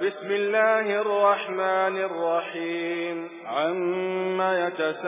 بسم الله الرحمن الرحيم. عما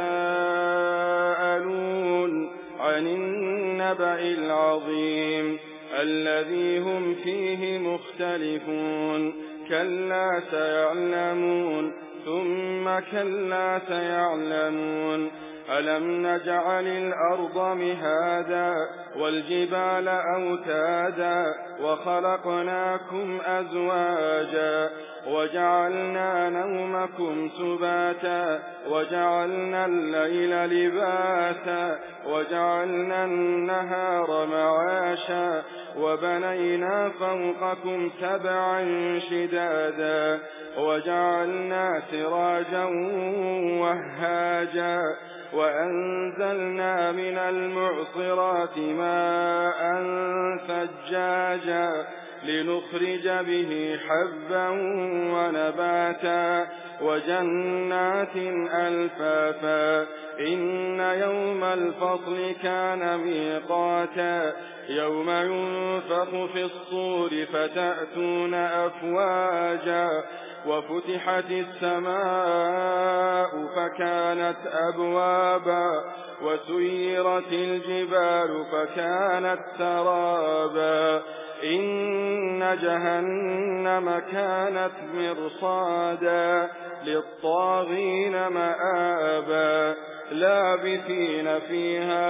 يتساءلون عن النبأ العظيم الذي هم فيه مختلفون كلا سيعلمون ثم كلا سيعلمون ألم نجعل الأرض مهادا والجبال أوتادا وخلقناكم أزواجا وجعلنا نومكم سباتا وجعلنا الليل لباسا وجعلنا النهار معاشا وبنينا فوقكم سبعا شدادا وجعلنا سراجا وهاجا وأنزلنا من المعصرات ماء ثجاجا لنخرج به حبا ونباتا وجنات ألفافا إن يوم الفصل كان ميقاتا يوم ينفخ في الصور فتأتون أفواجا وفتحت السماء فكانت أبوابا وسيرت الجبال فكانت سرابا إن جهنم كانت مرصادا للطاغين مآبا لابثين فيها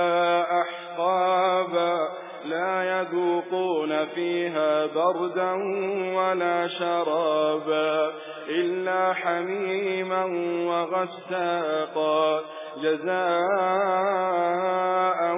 أحقابا لا يذوقون فيها بردا ولا شرابا إلا حميما وغساقا جزاء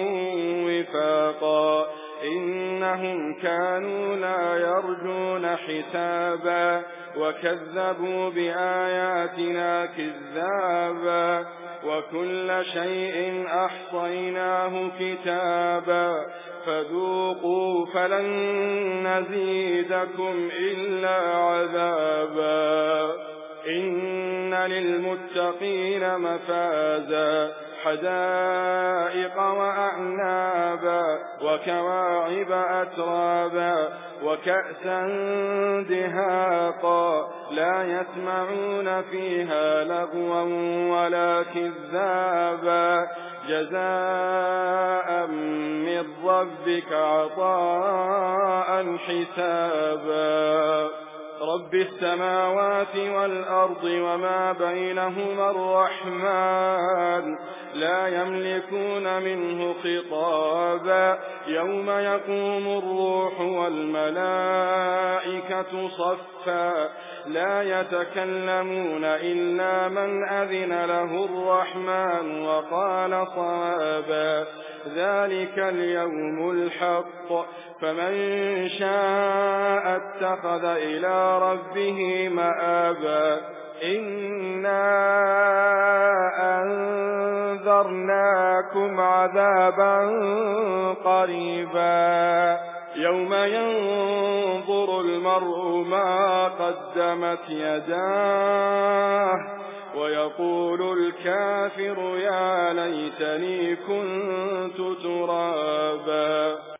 وفاقا إنهم كانوا لا يرجون حسابا وكذبوا بآياتنا كذابا وكل شيء أحصيناه كتابا فذوقوا فلن نزيدكم إلا عذابا إن للمتقين مفازا حدائق وأعنابا وكواعب أترابا وكأسا دهاقا لا يسمعون فيها لغوا ولا كذابا جزاء من ربك عطاء حسابا رب السماوات والأرض وما بينهما الرحمن لا يملكون منه خطابا يوم يقوم الروح والملائكة صفا لا يتكلمون إلا من أذن له الرحمن وقال صوابا ذلك اليوم الحق فمن شاء اتخذ إلى ربه مآبا إنا أنذرناكم عذابا قريبا يوم ينظر المرء ما قدمت يداه ويقول الكافر يا ليتني كنت ترابا.